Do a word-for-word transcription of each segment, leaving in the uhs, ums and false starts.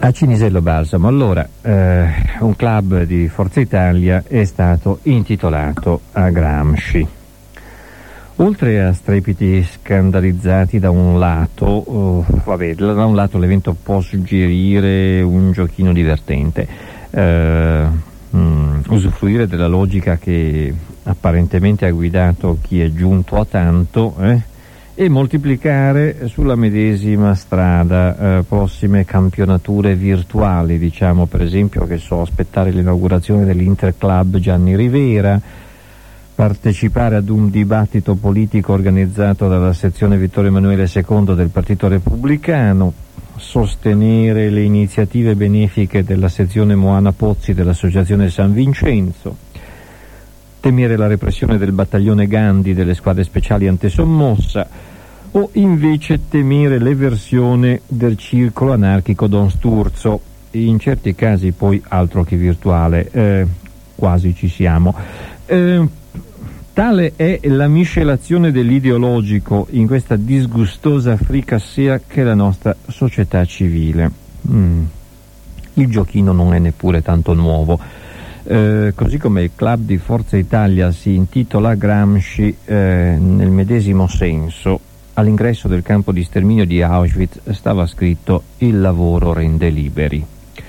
A Cinisello Balsamo, allora, eh, un club di Forza Italia è stato intitolato a Gramsci. Oltre a strepiti scandalizzati da un lato, oh, vabbè, da un lato l'evento può suggerire un giochino divertente, eh, mm, usufruire della logica che apparentemente ha guidato chi è giunto a tanto, eh, e moltiplicare sulla medesima strada eh, prossime campionature virtuali, diciamo, per esempio, che so, aspettare l'inaugurazione dell'Interclub Gianni Rivera, partecipare ad un dibattito politico organizzato dalla sezione Vittorio Emanuele secondo del Partito Repubblicano, sostenere le iniziative benefiche della sezione Moana Pozzi dell'Associazione San Vincenzo, temere la repressione del battaglione Gandhi delle squadre speciali antesommossa, o invece temere l'eversione del circolo anarchico Don Sturzo, in certi casi poi altro che virtuale, eh, quasi ci siamo. Eh, tale è la miscelazione dell'ideologico in questa disgustosa fricassea che è la nostra società civile. Mm. Il giochino non è neppure tanto nuovo. Eh, così come il club di Forza Italia si intitola Gramsci, eh, nel medesimo senso, all'ingresso del campo di sterminio di Auschwitz stava scritto «Il lavoro rende liberi».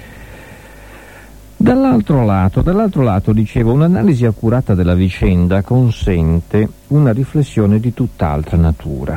Dall'altro lato, dall'altro lato, dicevo, un'analisi accurata della vicenda consente una riflessione di tutt'altra natura.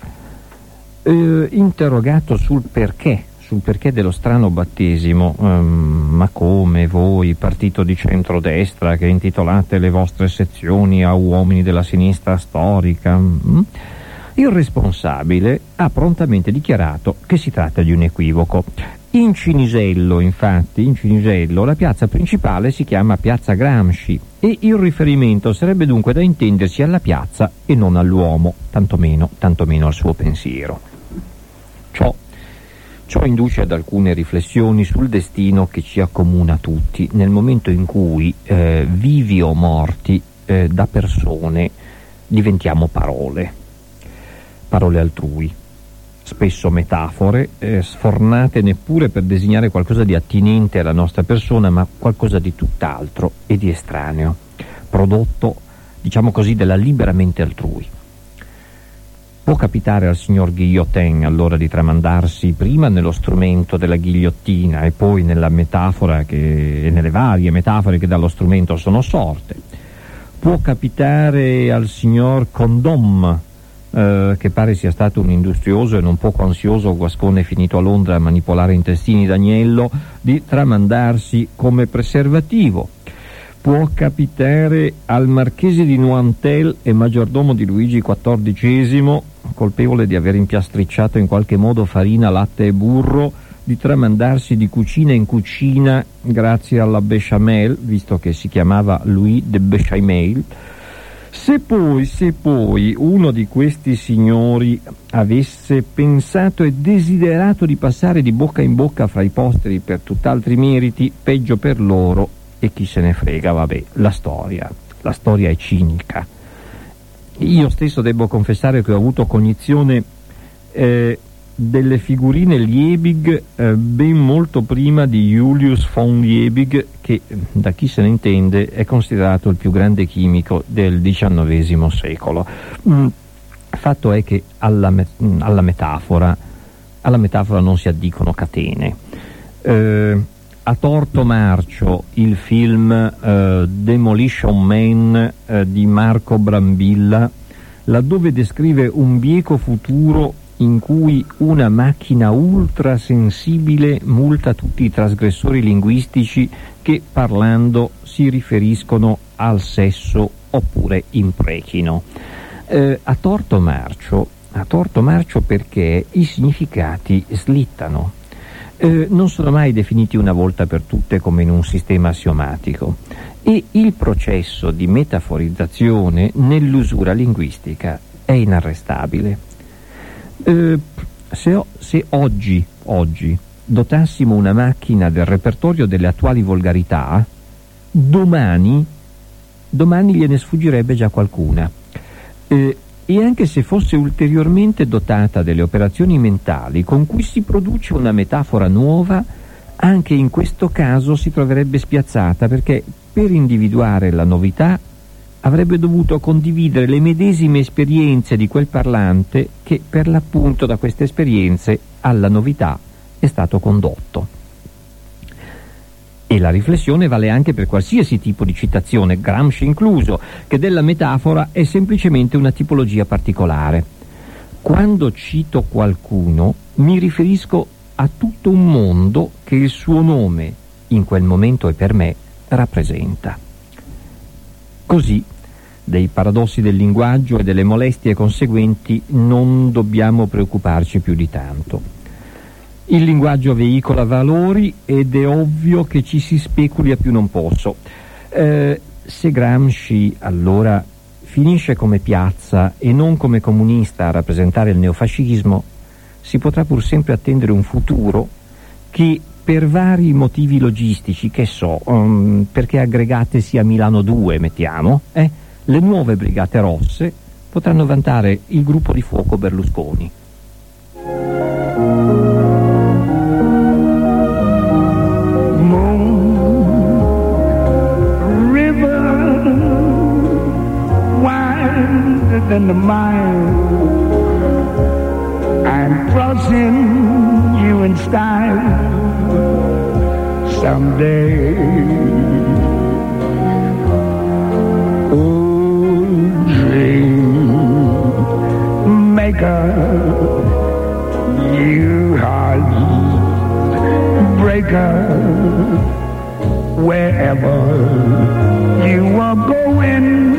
Eh, interrogato sul perché sul perché dello strano battesimo, um, ma come voi, partito di centrodestra, che intitolate le vostre sezioni a uomini della sinistra storica, mm, il responsabile ha prontamente dichiarato che si tratta di un equivoco. In Cinisello, infatti, in Cinisello, la piazza principale si chiama Piazza Gramsci e il riferimento sarebbe dunque da intendersi alla piazza e non all'uomo, tantomeno, tantomeno al suo pensiero. Ciò Ciò induce ad alcune riflessioni sul destino che ci accomuna tutti nel momento in cui, eh, vivi o morti, eh, da persone diventiamo parole, parole altrui, spesso metafore, eh, sfornate neppure per designare qualcosa di attinente alla nostra persona, ma qualcosa di tutt'altro e di estraneo, prodotto, diciamo così, della libera mente altrui. Può capitare al signor Guillotin allora di tramandarsi prima nello strumento della ghigliottina e poi nella metafora che, e nelle varie metafore che dallo strumento sono sorte. Può capitare al signor Condom, eh, che pare sia stato un industrioso e non poco ansioso guascone finito a Londra a manipolare intestini d'agnello, di tramandarsi come preservativo. Può capitare al marchese di Nointel e maggiordomo di Luigi quattordicesimo, colpevole di aver impiastricciato in qualche modo farina, latte e burro, di tramandarsi di cucina in cucina grazie alla Bechamel, visto che si chiamava Louis de Bechamel. Se poi, se poi uno di questi signori avesse pensato e desiderato di passare di bocca in bocca fra i posteri per tutt'altri meriti, peggio per loro, e chi se ne frega, vabbè, la storia, la storia è cinica. Io stesso devo confessare che ho avuto cognizione eh, delle figurine Liebig eh, ben molto prima di Julius von Liebig, che, da chi se ne intende, è considerato il più grande chimico del diciannovesimo secolo. Mm, fatto è che alla, me- alla metafora alla metafora non si addicono catene. Eh, A torto marcio il film eh, Demolition Man eh, di Marco Brambilla, laddove descrive un bieco futuro in cui una macchina ultrasensibile multa tutti i trasgressori linguistici che parlando si riferiscono al sesso oppure imprechino. Eh, a torto marcio, a torto marcio perché i significati slittano. Eh, non sono mai definiti una volta per tutte come in un sistema assiomatico e il processo di metaforizzazione nell'usura linguistica è inarrestabile. Eh, se, o, se oggi, oggi dotassimo una macchina del repertorio delle attuali volgarità, domani, domani gliene sfuggirebbe già qualcuna. Eh, E anche se fosse ulteriormente dotata delle operazioni mentali con cui si produce una metafora nuova, anche in questo caso si troverebbe spiazzata, perché per individuare la novità avrebbe dovuto condividere le medesime esperienze di quel parlante che per l'appunto da queste esperienze alla novità è stato condotto. E la riflessione vale anche per qualsiasi tipo di citazione, Gramsci incluso, che della metafora è semplicemente una tipologia particolare. Quando cito qualcuno mi riferisco a tutto un mondo che il suo nome, in quel momento e per me, rappresenta. Così, dei paradossi del linguaggio e delle molestie conseguenti non dobbiamo preoccuparci più di tanto. Il linguaggio veicola valori ed è ovvio che ci si speculi a più non posso. Eh, se Gramsci allora finisce come Piazza e non come comunista a rappresentare il neofascismo, si potrà pur sempre attendere un futuro che per vari motivi logistici, che so, um, perché aggregate sia Milano due, mettiamo, eh, le nuove Brigate Rosse potranno vantare il gruppo di fuoco Berlusconi. In the mind, I'm crossing you in style someday. Oh, dream maker, you heartbreaker, wherever you are going,